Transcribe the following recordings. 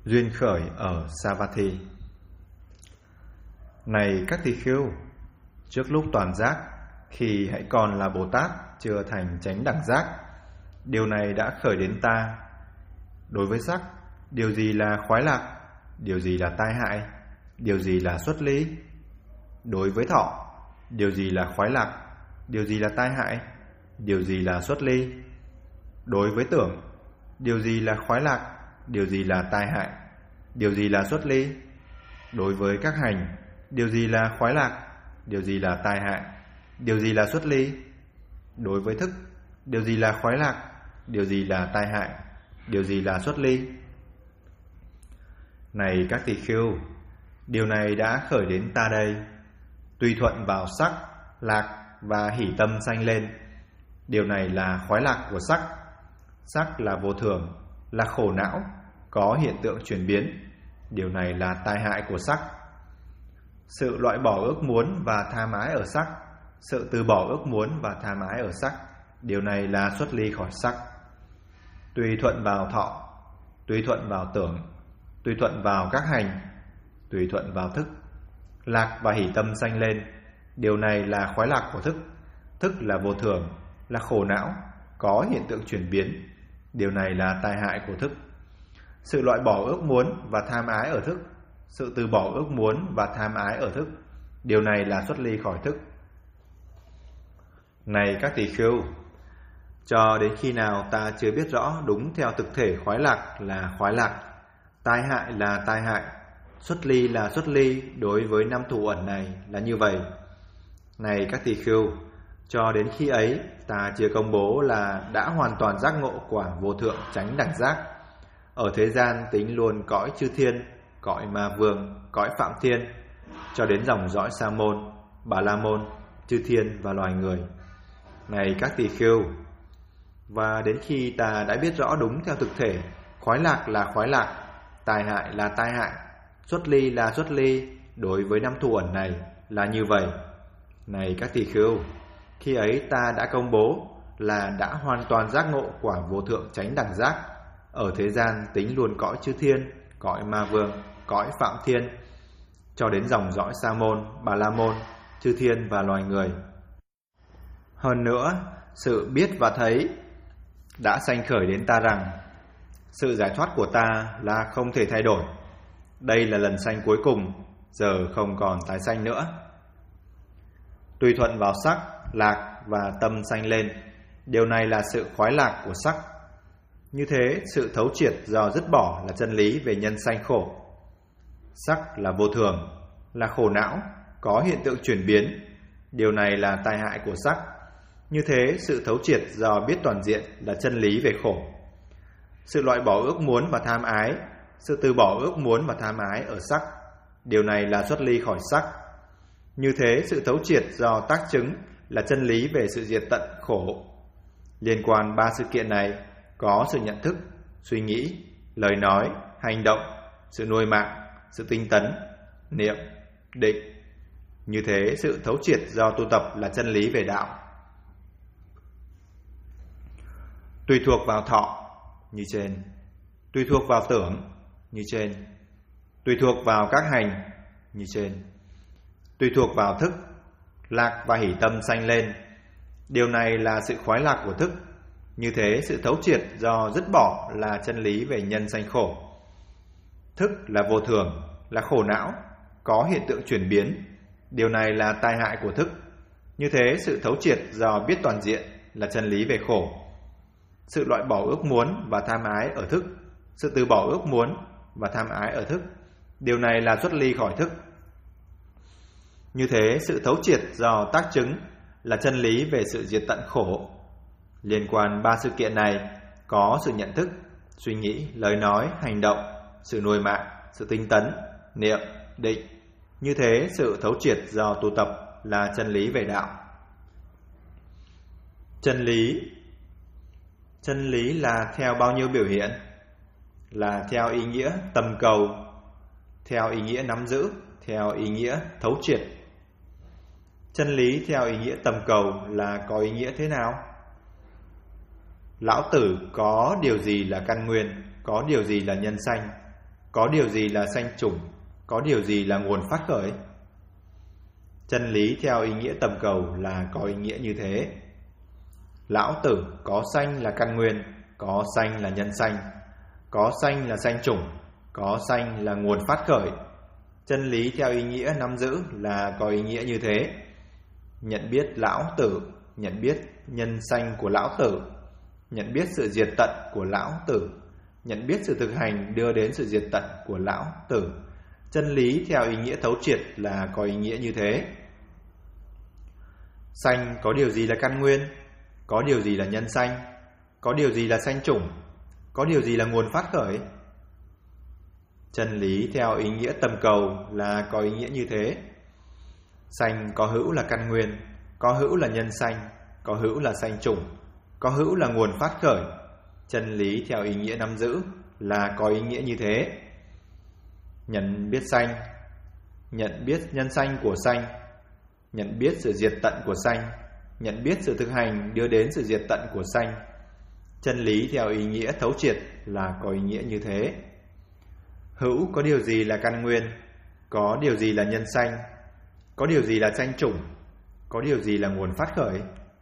Duyên khởi ở Savatthi. Này các tỳ khưu, trước lúc toàn giác, khi hãy còn là Bồ Tát chưa thành chánh đẳng giác, điều này đã khởi đến ta. Đối với sắc, điều gì là khoái lạc, điều gì là tai hại, điều gì là xuất ly? Đối với thọ, điều gì là khoái lạc, điều gì là tai hại, điều gì là xuất ly? Đối với tưởng, điều gì là khoái lạc, điều gì là tai hại, điều gì là xuất ly? Đối với các hành, điều gì là khoái lạc, điều gì là tai hại, điều gì là xuất ly? Đối với thức, điều gì là khoái lạc, điều gì là tai hại, điều gì là xuất ly? Này các tỳ khưu, điều này đã khởi đến ta đây. Tùy thuận vào sắc, lạc và hỷ tâm sanh lên, điều này là khoái lạc của sắc. Sắc là vô thường, là khổ não, có hiện tượng chuyển biến, điều này là tai hại của sắc. Sự loại bỏ ước muốn và tha mái ở sắc, sự từ bỏ ước muốn và tha mái ở sắc, điều này là xuất ly khỏi sắc. Tùy thuận vào thọ, tùy thuận vào tưởng, tùy thuận vào các hành, tùy thuận vào thức, lạc và hỷ tâm sanh lên, điều này là khoái lạc của thức. Thức là vô thường, là khổ não, có hiện tượng chuyển biến, điều này là tai hại của thức. Sự loại bỏ ước muốn và tham ái ở thức, sự từ bỏ ước muốn và tham ái ở thức, điều này là xuất ly khỏi thức. Này các tỳ khưu, cho đến khi nào ta chưa biết rõ đúng theo thực thể khoái lạc là khoái lạc, tai hại là tai hại, xuất ly là xuất ly, đối với năm thủ ẩn này là như vậy. Này các tỳ khưu, cho đến khi ấy ta chưa công bố là đã hoàn toàn giác ngộ quả vô thượng chánh đẳng giác. Ở thế gian tính luôn cõi chư thiên, cõi ma vương, cõi phạm thiên, cho đến dòng dõi Sa môn, Bà la môn, chư thiên và loài người. Này các tỳ khưu, và đến khi ta đã biết rõ đúng theo thực thể khoái lạc là khoái lạc, tai hại là tai hại, xuất ly là xuất ly, đối với năm thủ ẩn này là như vậy. Này các tỳ khưu, khi ấy ta đã công bố là đã hoàn toàn giác ngộ quả vô thượng chánh đẳng giác. Ở thế gian tính luôn cõi chư thiên, cõi ma vương, cõi phạm thiên, cho đến dòng dõi Sa môn, Bà la môn, chư thiên và loài người. Hơn nữa, sự biết và thấy đã sanh khởi đến ta rằng sự giải thoát của ta là không thể thay đổi. Đây là lần sanh cuối cùng, giờ không còn tái sanh nữa. Tùy thuận vào sắc, lạc và tâm sanh lên, điều này là sự khoái lạc của sắc. Như thế, sự thấu triệt do dứt bỏ là chân lý về nhân sanh khổ. Sắc là vô thường, là khổ não, có hiện tượng chuyển biến, điều này là tai hại của sắc. Như thế, sự thấu triệt do biết toàn diện là chân lý về khổ. Sự loại bỏ ước muốn và tham ái, sự từ bỏ ước muốn và tham ái ở sắc, điều này là xuất ly khỏi sắc. Như thế, sự thấu triệt do tác chứng là chân lý về sự diệt tận khổ. Liên quan ba sự kiện này có sự nhận thức, suy nghĩ, lời nói, hành động, sự nuôi mạng, sự tinh tấn, niệm, định. Như thế, sự thấu triệt do tu tập là chân lý về đạo. Tùy thuộc vào thọ như trên, tùy thuộc vào tưởng như trên, tùy thuộc vào các hành như trên, tùy thuộc vào thức, lạc và hỷ tâm sanh lên, điều này là sự khoái lạc của thức. Như thế, sự thấu triệt do dứt bỏ là chân lý về nhân sanh khổ. Thức là vô thường, là khổ não, có hiện tượng chuyển biến, điều này là tai hại của thức. Như thế, sự thấu triệt do biết toàn diện là chân lý về khổ. Sự loại bỏ ước muốn và tham ái ở thức, sự từ bỏ ước muốn và tham ái ở thức, điều này là xuất ly khỏi thức. Như thế, sự thấu triệt do tác chứng là chân lý về sự diệt tận khổ. Liên quan ba sự kiện này có sự nhận thức, suy nghĩ, lời nói, hành động, sự nuôi mạng, sự tinh tấn, niệm, định. Như thế, sự thấu triệt do tu tập là chân lý về đạo. Chân lý là theo bao nhiêu biểu hiện? Là theo ý nghĩa tầm cầu, theo ý nghĩa nắm giữ, theo ý nghĩa thấu triệt. Chân lý theo ý nghĩa tầm cầu là có ý nghĩa thế nào? Lão tử có điều gì là căn nguyên, có điều gì là nhân sanh? có điều gì là sanh chủng, có điều gì là nguồn phát khởi? Chân lý theo ý nghĩa tầm cầu là có ý nghĩa như thế. Lão tử, có sanh là căn nguyên, có sanh là nhân sanh, có sanh là sanh chủng, có sanh là nguồn phát khởi. Chân lý theo ý nghĩa nắm giữ là có ý nghĩa như thế. Nhận biết lão tử, nhận biết nhân sanh của lão tử, nhận biết sự diệt tận của lão tử, nhận biết sự thực hành đưa đến sự diệt tận của lão tử. Chân lý theo ý nghĩa thấu triệt là có ý nghĩa như thế. Sanh có điều gì là căn nguyên, có điều gì là nhân sanh, có điều gì là sanh chủng, có điều gì là nguồn phát khởi? Chân lý theo ý nghĩa tầm cầu là có ý nghĩa như thế. Sanh có hữu là căn nguyên, có hữu là nhân sanh, có hữu là sanh chủng, có hữu là nguồn phát khởi. Chân lý theo ý nghĩa nắm giữ là có ý nghĩa như thế. Nhận biết sanh, nhận biết nhân sanh của sanh, nhận biết sự diệt tận của sanh, nhận biết sự thực hành đưa đến sự diệt tận của sanh. Chân lý theo ý nghĩa thấu triệt là có ý nghĩa như thế. Hữu có điều gì là căn nguyên, có điều gì là nhân sanh, có điều gì là sanh chủng, có điều gì là nguồn phát khởi?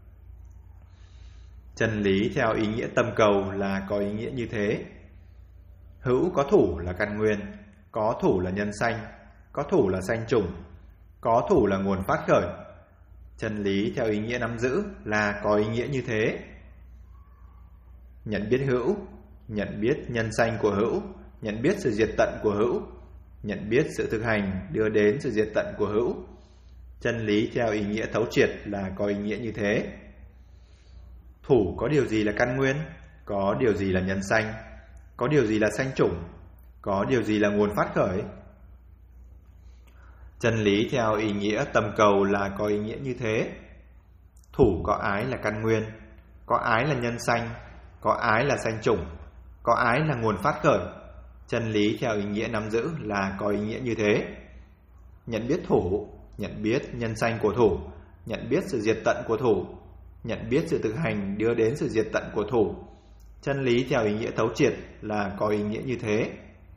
Chân lý theo ý nghĩa tầm cầu là có ý nghĩa như thế. Hữu có thủ là căn nguyên, có thủ là nhân sanh, có thủ là sanh chủng, có thủ là nguồn phát khởi. Chân lý theo ý nghĩa nắm giữ là có ý nghĩa như thế. Nhận biết hữu, nhận biết nhân sanh của hữu, nhận biết sự diệt tận của hữu, nhận biết sự thực hành đưa đến sự diệt tận của hữu. Chân lý theo ý nghĩa thấu triệt là có ý nghĩa như thế. Thủ có điều gì là căn nguyên, có điều gì là nhân sanh, có điều gì là sanh chủng, có điều gì là nguồn phát khởi? Chân lý theo ý nghĩa tầm cầu là có ý nghĩa như thế. Thủ có ái là căn nguyên, có ái là nhân sanh, có ái là sanh chủng, có ái là nguồn phát khởi. Chân lý theo ý nghĩa nắm giữ là có ý nghĩa như thế. Nhận biết thủ, nhận biết nhân sanh của thủ, nhận biết sự diệt tận của thủ, nhận biết sự thực hành đưa đến sự diệt tận của thủ. Chân lý theo ý nghĩa thấu triệt là có ý nghĩa như thế.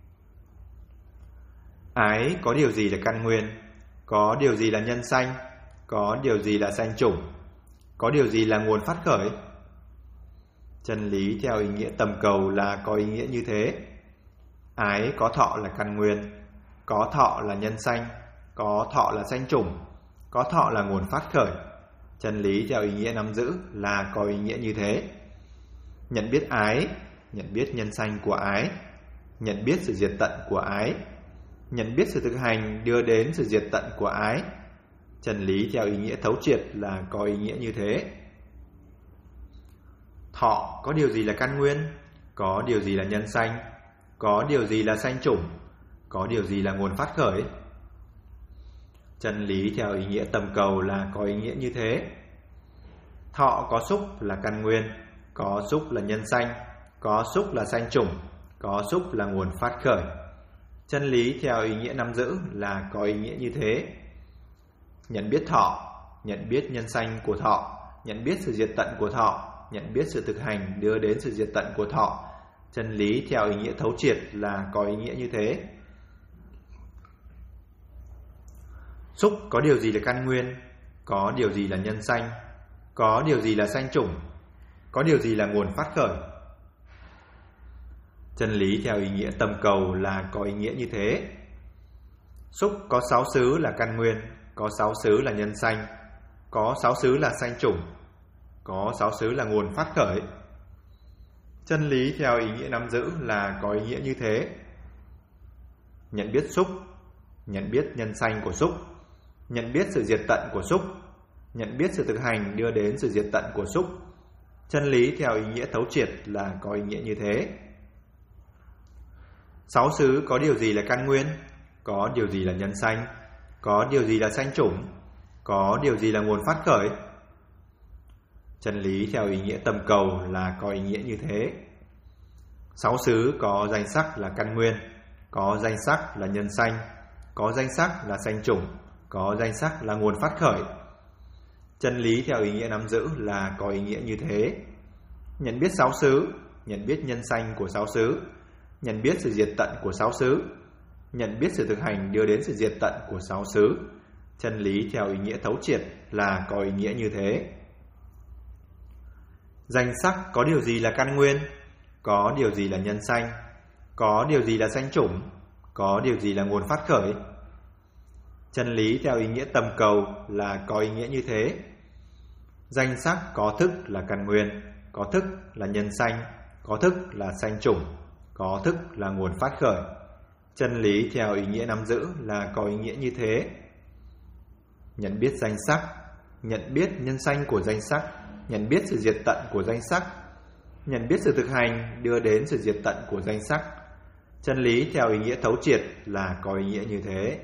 Ái có điều gì là căn nguyên, có điều gì là nhân sanh, có điều gì là sanh chủng, có điều gì là nguồn phát khởi? Chân lý theo ý nghĩa tầm cầu là có ý nghĩa như thế. Ái có thọ là căn nguyên, có thọ là nhân sanh, có thọ là sanh chủng, có thọ là nguồn phát khởi. Chân lý theo ý nghĩa nắm giữ là có ý nghĩa như thế. Nhận biết ái, nhận biết nhân sanh của ái, nhận biết sự diệt tận của ái, nhận biết sự thực hành đưa đến sự diệt tận của ái. Chân lý theo ý nghĩa thấu triệt là có ý nghĩa như thế. Thọ có điều gì là căn nguyên, có điều gì là nhân sanh, có điều gì là sanh chủng, có điều gì là nguồn phát khởi? Chân lý theo ý nghĩa tầm cầu là có ý nghĩa như thế. Thọ có xúc là căn nguyên, có xúc là nhân sanh, có xúc là sanh chủng, có xúc là nguồn phát khởi. Chân lý theo ý nghĩa nắm giữ là có ý nghĩa như thế. Nhận biết thọ, nhận biết nhân sanh của thọ, nhận biết sự diệt tận của thọ, nhận biết sự thực hành đưa đến sự diệt tận của thọ. Chân lý theo ý nghĩa thấu triệt là có ý nghĩa như thế. Xúc có điều gì là căn nguyên, có điều gì là nhân sanh, có điều gì là sanh chủng, có điều gì là nguồn phát khởi? Chân lý theo ý nghĩa tầm cầu là có ý nghĩa như thế. Xúc có 6 xứ là căn nguyên, có 6 xứ là nhân sanh, có 6 xứ là sanh chủng, có 6 xứ là nguồn phát khởi. Chân lý theo ý nghĩa nắm giữ là có ý nghĩa như thế. Nhận biết xúc, nhận biết nhân sanh của xúc, nhận biết sự diệt tận của xúc, nhận biết sự thực hành đưa đến sự diệt tận của xúc. Chân lý theo ý nghĩa thấu triệt là có ý nghĩa như thế. 6 xứ có điều gì là căn nguyên, có điều gì là nhân sanh, có điều gì là sanh chủng, có điều gì là nguồn phát khởi? Chân lý theo ý nghĩa tầm cầu là có ý nghĩa như thế. 6 xứ có danh sắc là căn nguyên, có danh sắc là nhân sanh, có danh sắc là sanh chủng, có danh sắc là nguồn phát khởi. Chân lý theo ý nghĩa nắm giữ là có ý nghĩa như thế. Nhận biết 6 xứ, nhận biết nhân sanh của 6 xứ, nhận biết sự diệt tận của sáu xứ. Nhận biết sự thực hành đưa đến sự diệt tận của sáu xứ. Chân lý theo ý nghĩa thấu triệt là có ý nghĩa như thế. Danh sắc có điều gì là căn nguyên? Có điều gì là nhân sanh? Có điều gì là sanh chủng? Có điều gì là nguồn phát khởi? Chân lý theo ý nghĩa tầm cầu là có ý nghĩa như thế. Danh sắc có thức là căn nguyên, có thức là nhân sanh, có thức là sanh chủng, có thức là nguồn phát khởi. Chân lý theo ý nghĩa nắm giữ là có ý nghĩa như thế. Nhận biết danh sắc, nhận biết nhân sanh của danh sắc, nhận biết sự diệt tận của danh sắc, nhận biết sự thực hành đưa đến sự diệt tận của danh sắc. Chân lý theo ý nghĩa thấu triệt là có ý nghĩa như thế.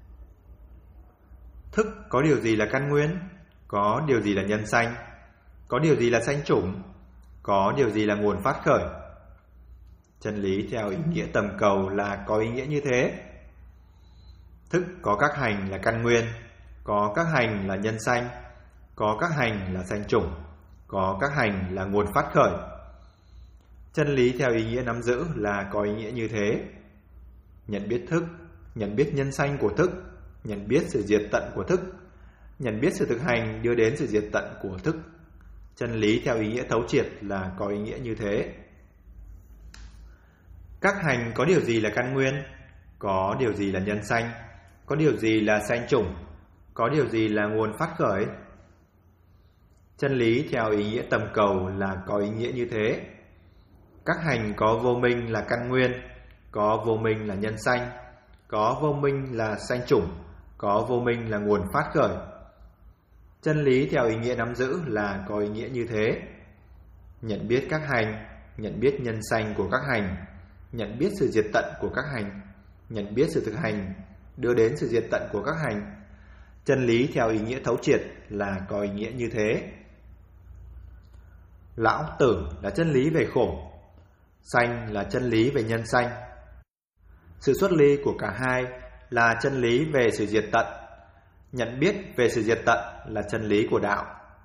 Thức có điều gì là căn nguyên? Có điều gì là nhân sanh? Có điều gì là sanh chủng? Có điều gì là nguồn phát khởi? Chân lý theo ý nghĩa tầm cầu là có ý nghĩa như thế. Thức có các hành là căn nguyên, có các hành là nhân sanh, có các hành là sanh chủng, có các hành là nguồn phát khởi. Chân lý theo ý nghĩa nắm giữ là có ý nghĩa như thế. Nhận biết thức, nhận biết nhân sanh của thức, nhận biết sự diệt tận của thức, nhận biết sự thực hành đưa đến sự diệt tận của thức. Chân lý theo ý nghĩa thấu triệt là có ý nghĩa như thế. Các hành có điều gì là căn nguyên? Có điều gì là nhân sanh? Có điều gì là sanh chủng? Có điều gì là nguồn phát khởi? Chân lý theo ý nghĩa tầm cầu là có ý nghĩa như thế. Các hành có vô minh là căn nguyên, có vô minh là nhân sanh, có vô minh là sanh chủng, có vô minh là nguồn phát khởi. Chân lý theo ý nghĩa nắm giữ là có ý nghĩa như thế. Nhận biết các hành, nhận biết nhân sanh của các hành, nhận biết sự diệt tận của các hành, nhận biết sự thực hành đưa đến sự diệt tận của các hành. Chân lý theo ý nghĩa thấu triệt là có ý nghĩa như thế. Lão tử là chân lý về khổ, sanh là chân lý về nhân sanh. Sự xuất ly của cả hai là chân lý về sự diệt tận. Nhận biết về sự diệt tận là chân lý của đạo.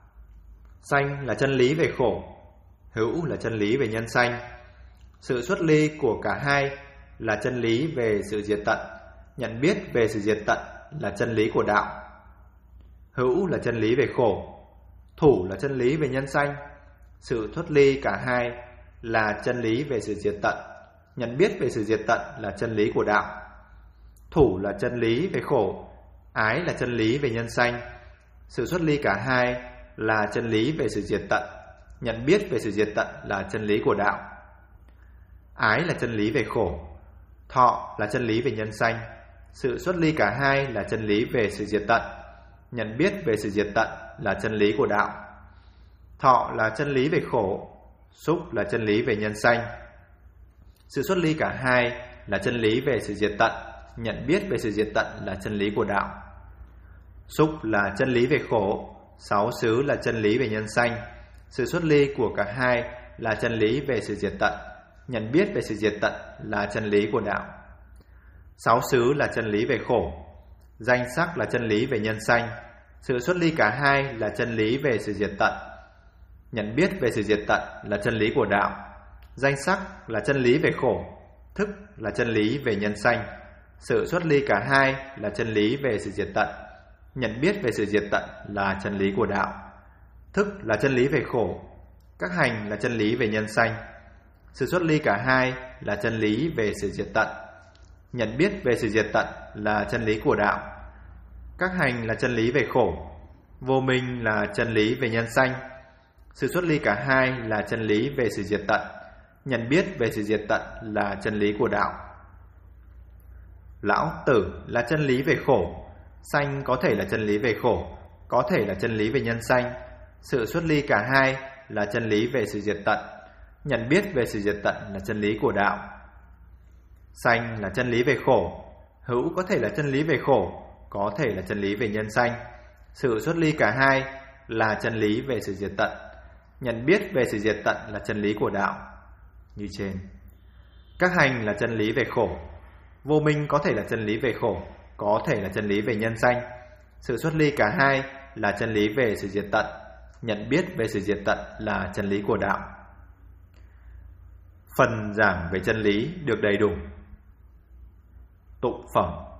Sanh là chân lý về khổ, hữu là chân lý về nhân sanh. Sự xuất ly của cả hai là chân lý về sự diệt tận. Nhận biết về sự diệt tận là chân lý của đạo. Hữu là chân lý về khổ, thủ là chân lý về nhân sanh. Sự thoát ly cả hai là chân lý về sự diệt tận. Nhận biết về sự diệt tận là chân lý của đạo. Thủ là chân lý về khổ, ái là chân lý về nhân sanh. Sự xuất ly cả hai là chân lý về sự diệt tận. Nhận biết về sự diệt tận là chân lý của đạo. Ái là chân lý về khổ, thọ là chân lý về nhân sanh. Sự xuất ly cả hai là chân lý về sự diệt tận. Nhận biết về sự diệt tận là chân lý của đạo. Thọ là chân lý về khổ, xúc là chân lý về nhân sanh. Sự xuất ly cả hai là chân lý về sự diệt tận. Nhận biết về sự diệt tận là chân lý của đạo. Xúc là chân lý về khổ, sáu xứ là chân lý về nhân sanh. Sự xuất ly của cả hai là chân lý về sự diệt tận. Nhận biết về sự diệt tận là chân lý của đạo. Sáu xứ là chân lý về khổ, danh sắc là chân lý về nhân sanh. Sự xuất ly cả hai là chân lý về sự diệt tận. Nhận biết về sự diệt tận là chân lý của đạo. Danh sắc là chân lý về khổ, thức là chân lý về nhân sanh. Sự xuất ly cả hai là chân lý về sự diệt tận. Nhận biết về sự diệt tận là chân lý của đạo. Thức là chân lý về khổ, các hành là chân lý về nhân sanh. Sự xuất ly cả hai là chân lý về sự diệt tận. Nhận biết về sự diệt tận là chân lý của đạo. Các hành là chân lý về khổ, vô minh là chân lý về nhân sanh. Sự xuất ly cả hai là chân lý về sự diệt tận. Nhận biết về sự diệt tận là chân lý của đạo. Lão tử là chân lý về khổ, sanh có thể là chân lý về khổ, có thể là chân lý về nhân sanh. Sự xuất ly cả hai là chân lý về sự diệt tận. Nhận biết về sự diệt tận là chân lý của đạo. Sanh là chân lý về khổ, hữu có thể là chân lý về khổ, có thể là chân lý về nhân sanh. Sự xuất ly cả hai là chân lý về sự diệt tận. Nhận biết về sự diệt tận là chân lý của đạo. Như trên, các hành là chân lý về khổ, vô minh có thể là chân lý về khổ, có thể là chân lý về nhân sanh. Sự xuất ly cả hai là chân lý về sự diệt tận. Nhận biết về sự diệt tận là chân lý của đạo. phần giảng về chân lý được đầy đủ. Tụng phẩm.